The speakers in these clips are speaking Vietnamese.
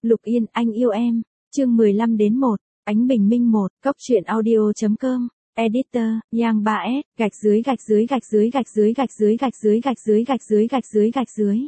Lục Yên, anh yêu em. Chương 15 đến 1, Ánh bình minh 1, Cóc truyện audio.com. Editor, Yang 3S, gạch dưới gạch dưới gạch dưới gạch dưới gạch dưới gạch dưới gạch dưới gạch dưới gạch dưới gạch dưới.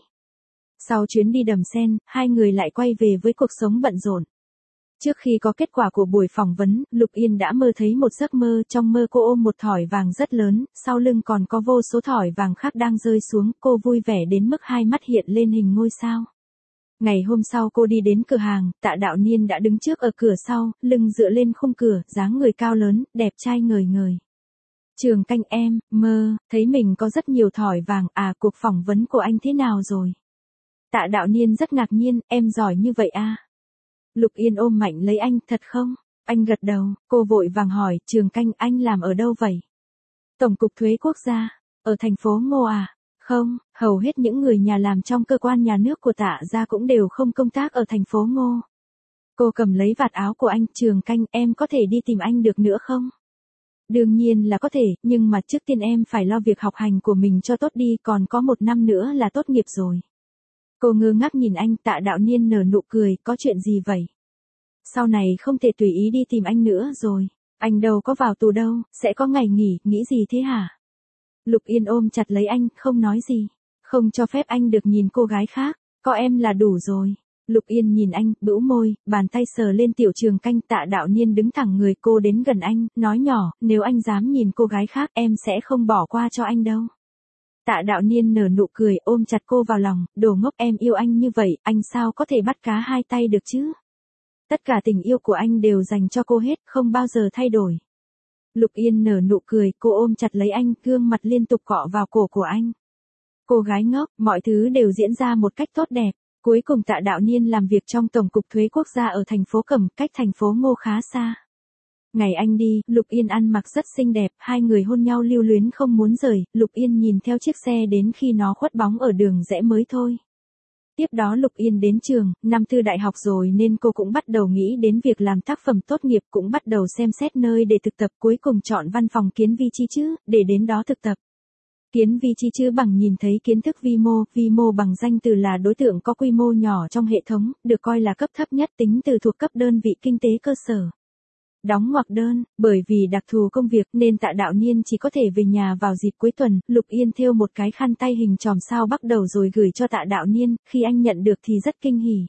Sau chuyến đi Đầm Sen, hai người lại quay về với cuộc sống bận rộn. Trước khi có kết quả của buổi phỏng vấn, Lục Yên đã mơ thấy một giấc mơ, trong mơ cô ôm một thỏi vàng rất lớn, sau lưng còn có vô số thỏi vàng khác đang rơi xuống, cô vui vẻ đến mức hai mắt hiện lên hình ngôi sao. Ngày hôm sau cô đi đến cửa hàng, Tạ Đạo Niên đã đứng trước ở cửa sau, lưng dựa lên khung cửa, dáng người cao lớn, đẹp trai ngời ngời. Trường Canh em, mơ, thấy mình có rất nhiều thỏi vàng, à cuộc phỏng vấn của anh thế nào rồi? Tạ Đạo Niên rất ngạc nhiên, em giỏi như vậy à? Lục Yên ôm mạnh lấy anh, thật không? Anh gật đầu, cô vội vàng hỏi, Trường Canh anh làm ở đâu vậy? Tổng cục thuế quốc gia, ở thành phố Ngô à? Không, hầu hết những người nhà làm trong cơ quan nhà nước của Tạ gia cũng đều không công tác ở thành phố Ngô. Cô cầm lấy vạt áo của anh, Trường Canh em có thể đi tìm anh được nữa không? Đương nhiên là có thể, nhưng mà trước tiên em phải lo việc học hành của mình cho tốt đi, còn có 1 năm nữa là tốt nghiệp rồi. Cô ngơ ngác nhìn anh, Tạ Đạo Niên nở nụ cười, có chuyện gì vậy? Sau này không thể tùy ý đi tìm anh nữa rồi. Anh đâu có vào tù đâu, sẽ có ngày nghỉ, nghĩ gì thế hả? Lục Yên ôm chặt lấy anh, không nói gì. Không cho phép anh được nhìn cô gái khác, có em là đủ rồi. Lục Yên nhìn anh, bĩu môi, bàn tay sờ lên tiểu Trường Canh. Tạ Đạo Niên đứng thẳng người, cô đến gần anh, nói nhỏ, nếu anh dám nhìn cô gái khác em sẽ không bỏ qua cho anh đâu. Tạ Đạo Niên nở nụ cười, ôm chặt cô vào lòng, đồ ngốc, em yêu anh như vậy, anh sao có thể bắt cá hai tay được chứ? Tất cả tình yêu của anh đều dành cho cô hết, không bao giờ thay đổi. Lục Yên nở nụ cười, cô ôm chặt lấy anh, gương mặt liên tục cọ vào cổ của anh. Cô gái ngốc, mọi thứ đều diễn ra một cách tốt đẹp. Cuối cùng Tạ Đạo Niên làm việc trong Tổng cục thuế quốc gia ở thành phố Cẩm, cách thành phố Ngô khá xa. Ngày anh đi, Lục Yên ăn mặc rất xinh đẹp, hai người hôn nhau lưu luyến không muốn rời, Lục Yên nhìn theo chiếc xe đến khi nó khuất bóng ở đường rẽ mới thôi. Tiếp đó Lục Yên đến trường, năm tư đại học rồi nên cô cũng bắt đầu nghĩ đến việc làm tác phẩm tốt nghiệp, cũng bắt đầu xem xét nơi để thực tập, cuối cùng chọn văn phòng Kiến Vi Chi Chữ, để đến đó thực tập. Kiến Vi Chi Chữ bằng nhìn thấy kiến thức vi mô bằng danh từ là đối tượng có quy mô nhỏ trong hệ thống, được coi là cấp thấp nhất tính từ thuộc cấp đơn vị kinh tế cơ sở. Đóng ngoặc đơn, bởi vì đặc thù công việc nên Tạ Đạo Niên chỉ có thể về nhà vào dịp cuối tuần. Lục Yên thêu một cái khăn tay hình chòm sao bắt đầu rồi gửi cho Tạ Đạo Niên, khi anh nhận được thì rất kinh hỉ.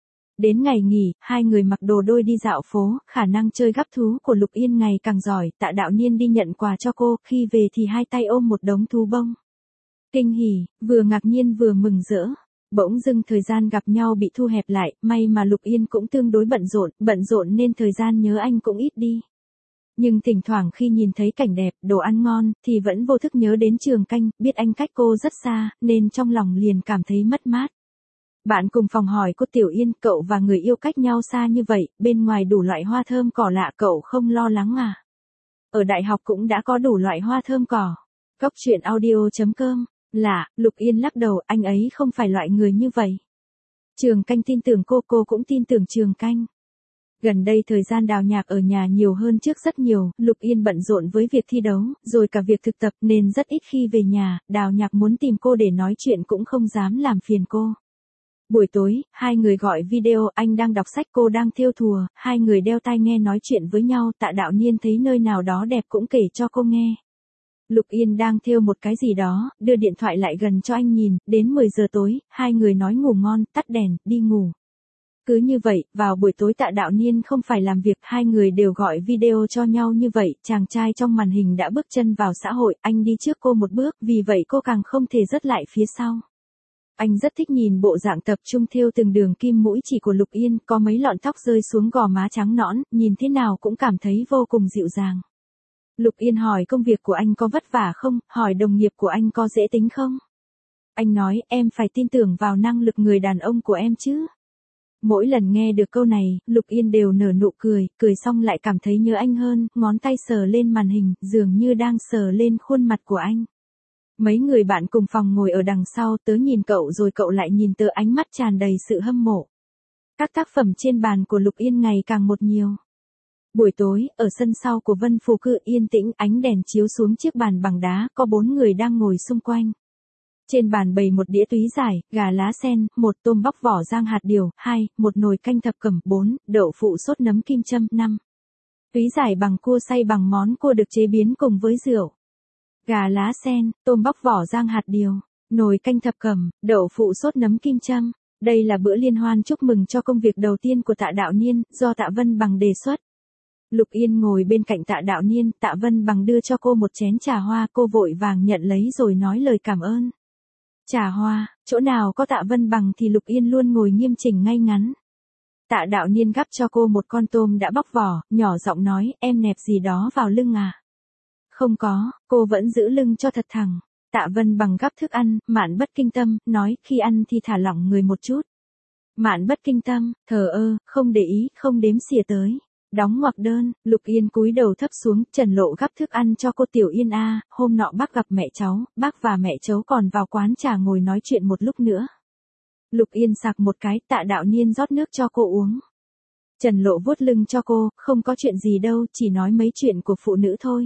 Đến ngày nghỉ, hai người mặc đồ đôi đi dạo phố, khả năng chơi gắp thú của Lục Yên ngày càng giỏi, Tạ Đạo Niên đi nhận quà cho cô, khi về thì hai tay ôm một đống thú bông. Kinh hỉ, vừa ngạc nhiên vừa mừng rỡ. Bỗng dưng thời gian gặp nhau bị thu hẹp lại, may mà Lục Yên cũng tương đối bận rộn nên thời gian nhớ anh cũng ít đi. Nhưng thỉnh thoảng khi nhìn thấy cảnh đẹp, đồ ăn ngon, thì vẫn vô thức nhớ đến Trường Canh, biết anh cách cô rất xa, nên trong lòng liền cảm thấy mất mát. Bạn cùng phòng hỏi cô Tiểu Yên, cậu và người yêu cách nhau xa như vậy, bên ngoài đủ loại hoa thơm cỏ lạ cậu không lo lắng à? Ở đại học cũng đã có đủ loại hoa thơm cỏ. Cóc truyện audio.com. Lạ, Lục Yên lắc đầu, anh ấy không phải loại người như vậy. Trường Canh tin tưởng cô cũng tin tưởng Trường Canh. Gần đây thời gian Đào Nhạc ở nhà nhiều hơn trước rất nhiều, Lục Yên bận rộn với việc thi đấu, rồi cả việc thực tập nên rất ít khi về nhà, Đào Nhạc muốn tìm cô để nói chuyện cũng không dám làm phiền cô. Buổi tối, hai người gọi video, anh đang đọc sách, cô đang thêu thùa, hai người đeo tai nghe nói chuyện với nhau. Tạ Đạo Niên thấy nơi nào đó đẹp cũng kể cho cô nghe. Lục Yên đang thêu một cái gì đó, đưa điện thoại lại gần cho anh nhìn, đến 10 giờ tối, hai người nói ngủ ngon, tắt đèn, đi ngủ. Cứ như vậy, vào buổi tối Tạ Đạo Niên không phải làm việc, hai người đều gọi video cho nhau như vậy, chàng trai trong màn hình đã bước chân vào xã hội, anh đi trước cô một bước, vì vậy cô càng không thể rớt lại phía sau. Anh rất thích nhìn bộ dạng tập trung thêu từng đường kim mũi chỉ của Lục Yên, có mấy lọn tóc rơi xuống gò má trắng nõn, nhìn thế nào cũng cảm thấy vô cùng dịu dàng. Lục Yên hỏi công việc của anh có vất vả không, hỏi đồng nghiệp của anh có dễ tính không? Anh nói, em phải tin tưởng vào năng lực người đàn ông của em chứ. Mỗi lần nghe được câu này, Lục Yên đều nở nụ cười, cười xong lại cảm thấy nhớ anh hơn, ngón tay sờ lên màn hình, dường như đang sờ lên khuôn mặt của anh. Mấy người bạn cùng phòng ngồi ở đằng sau, tớ nhìn cậu rồi cậu lại nhìn tớ, ánh mắt tràn đầy sự hâm mộ. Các tác phẩm trên bàn của Lục Yên ngày càng một nhiều. Buổi tối, ở sân sau của Vân Phù Cư yên tĩnh, ánh đèn chiếu xuống chiếc bàn bằng đá, có 4 người đang ngồi xung quanh. Trên bàn bày một đĩa túy giải, gà lá sen, 1 tôm bóc vỏ rang hạt điều, 2, một nồi canh thập cẩm, 4, đậu phụ sốt nấm kim châm, 5. Túy giải bằng cua xay bằng món cua được chế biến cùng với rượu. Gà lá sen, tôm bóc vỏ rang hạt điều, nồi canh thập cẩm, đậu phụ sốt nấm kim châm. Đây là bữa liên hoan chúc mừng cho công việc đầu tiên của Tạ Đạo Niên, do Tạ Vân Bằng đề xuất. Lục Yên ngồi bên cạnh Tạ Đạo Niên, Tạ Vân Bằng đưa cho cô một chén trà hoa, cô vội vàng nhận lấy rồi nói lời cảm ơn. Trà hoa, chỗ nào có Tạ Vân Bằng thì Lục Yên luôn ngồi nghiêm chỉnh ngay ngắn. Tạ Đạo Niên gắp cho cô một con tôm đã bóc vỏ, nhỏ giọng nói, em nẹp gì đó vào lưng à? Không có, cô vẫn giữ lưng cho thật thẳng. Tạ Vân Bằng gắp thức ăn, Mạn Bất Kinh Tâm, nói, khi ăn thì thả lỏng người một chút. Mạn Bất Kinh Tâm, thờ ơ, không để ý, không đếm xỉa tới. Đóng ngoặc đơn, Lục Yên cúi đầu thấp xuống, Trần Lộ gắp thức ăn cho cô. Tiểu Yên a, hôm nọ bác gặp mẹ cháu, bác và mẹ cháu còn vào quán trà ngồi nói chuyện một lúc nữa. Lục Yên sặc một cái, Tạ Đạo Niên rót nước cho cô uống. Trần Lộ vuốt lưng cho cô, không có chuyện gì đâu, chỉ nói mấy chuyện của phụ nữ thôi.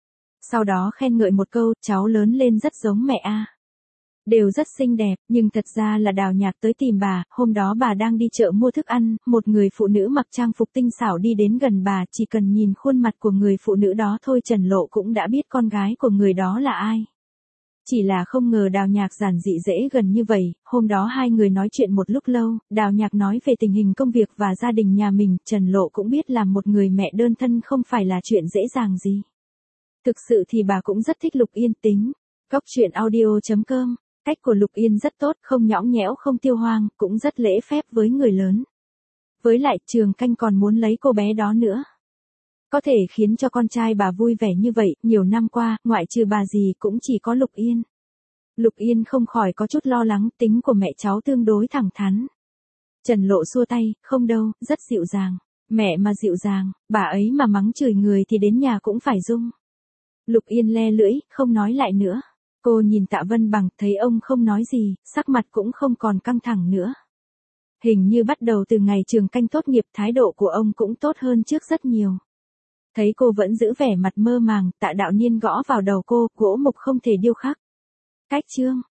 Sau đó khen ngợi một câu, cháu lớn lên rất giống mẹ a. Đều rất xinh đẹp, nhưng thật ra là Đào Nhạc tới tìm bà, hôm đó bà đang đi chợ mua thức ăn, một người phụ nữ mặc trang phục tinh xảo đi đến gần bà, chỉ cần nhìn khuôn mặt của người phụ nữ đó thôi Trần Lộ cũng đã biết con gái của người đó là ai. Chỉ là không ngờ Đào Nhạc giản dị dễ gần như vậy, hôm đó hai người nói chuyện một lúc lâu, Đào Nhạc nói về tình hình công việc và gia đình nhà mình, Trần Lộ cũng biết làm một người mẹ đơn thân không phải là chuyện dễ dàng gì. Thực sự thì bà cũng rất thích Lục Yên tính. Cóc truyện audio.com. Cách của Lục Yên rất tốt, không nhõng nhẽo không tiêu hoang, cũng rất lễ phép với người lớn. Với lại Trường Canh còn muốn lấy cô bé đó nữa. Có thể khiến cho con trai bà vui vẻ như vậy, nhiều năm qua, ngoại trừ bà gì cũng chỉ có Lục Yên. Lục Yên không khỏi có chút lo lắng, tính của mẹ cháu tương đối thẳng thắn. Trần Lộ xua tay, không đâu, rất dịu dàng. Mẹ mà dịu dàng, bà ấy mà mắng chửi người thì đến nhà cũng phải rung. Lục Yên le lưỡi, không nói lại nữa. Cô nhìn Tạ Vân Bằng, thấy ông không nói gì, sắc mặt cũng không còn căng thẳng nữa. Hình như bắt đầu từ ngày Trường Canh tốt nghiệp, thái độ của ông cũng tốt hơn trước rất nhiều. Thấy cô vẫn giữ vẻ mặt mơ màng, Tạ Đạo Niên gõ vào đầu cô, gỗ mục không thể điêu khắc. Cách chương.